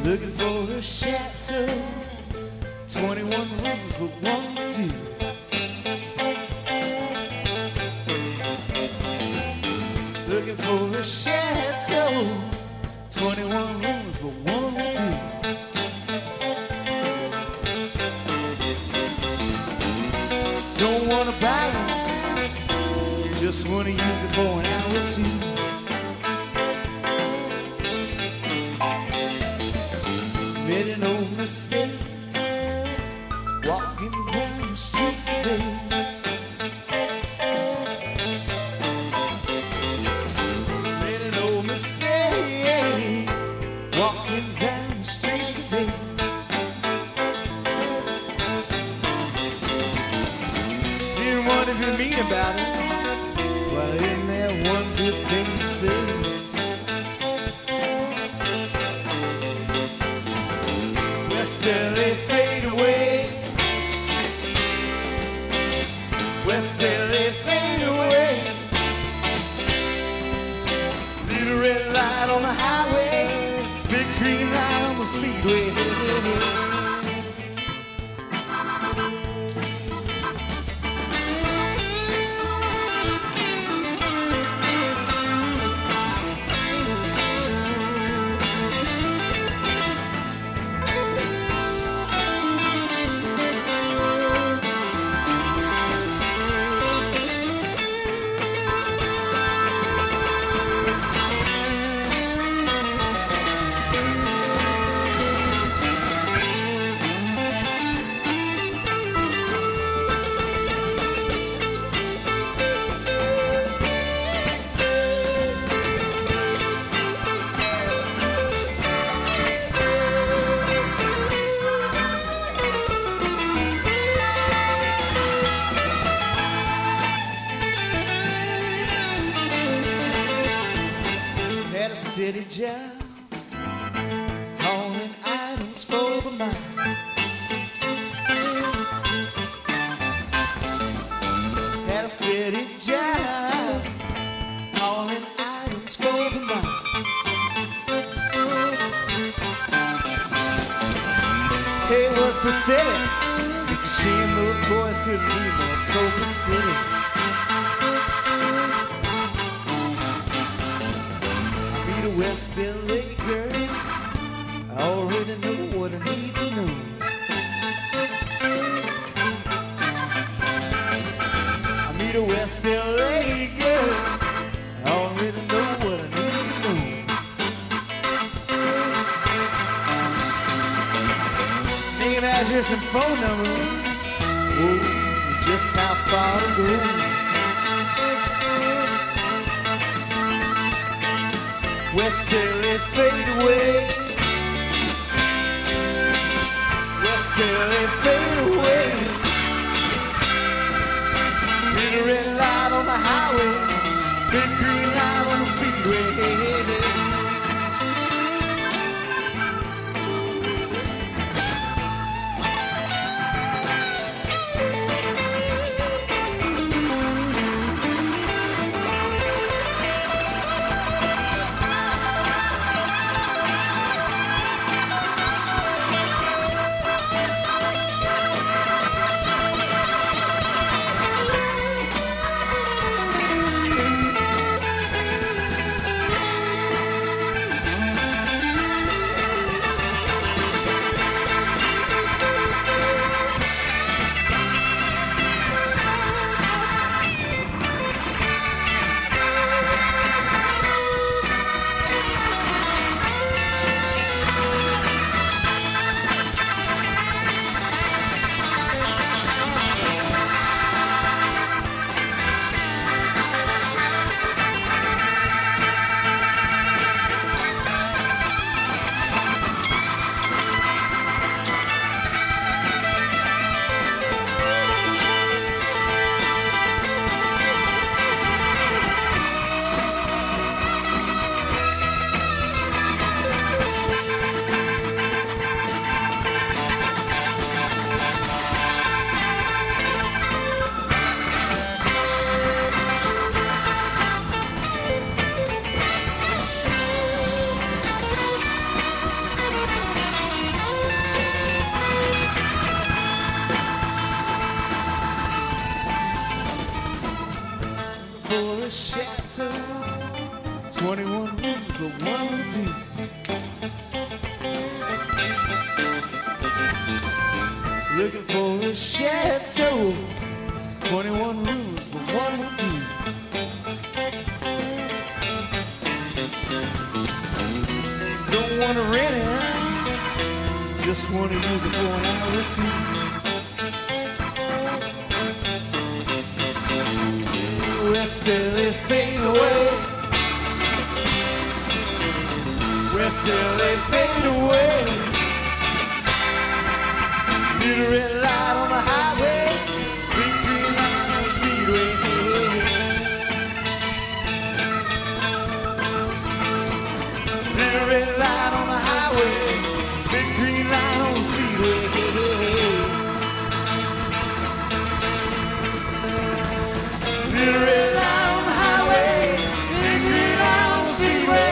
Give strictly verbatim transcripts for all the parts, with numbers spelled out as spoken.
looking for a chateau, twenty-one rooms but one to do. Looking for a chateau, twenty-one rooms but one to do. Don't wanna buy it, just wanna use it for an hour or two. Made no mistake walking down the street today. Made no mistake walking down the street today. Didn't want to be mean about it, but isn't there one good thing to say? West L A fade away, West L A fade away. Little red light on the highway, big green light on the speedway. City job, hauling items for the mine. Had a steady job, hauling items for the mine. It was pathetic. It's a shame those boys couldn't be more Coca City. West L A girl, I already know what I need to know. I meet a West L A girl, I already know what I need to know. Name, address, and phone number. Oh, just how far to go. West L A fade away, West L A fade away. Little red light on the highway, big green light on the speedway. two. Looking for a chateau, twenty-one rooms, but one with two. Don't want to rent it, just want to use it for an hour or two. West L A fade away, West L A fade away. Need a red light on the highway, big green light on the speedway. Need a red light on the highway, big green light on the speedway. Need a red light on the highway, big green light on the speedway.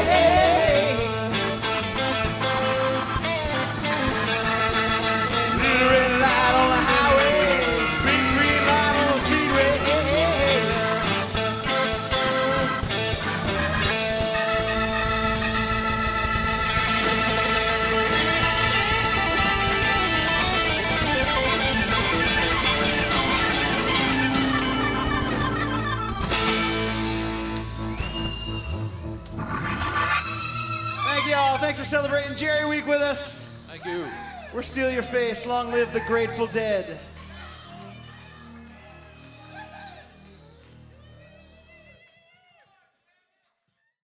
Thanks for celebrating Jerry Week with us. Thank you. We're Steal Your Face. Long live the Grateful Dead.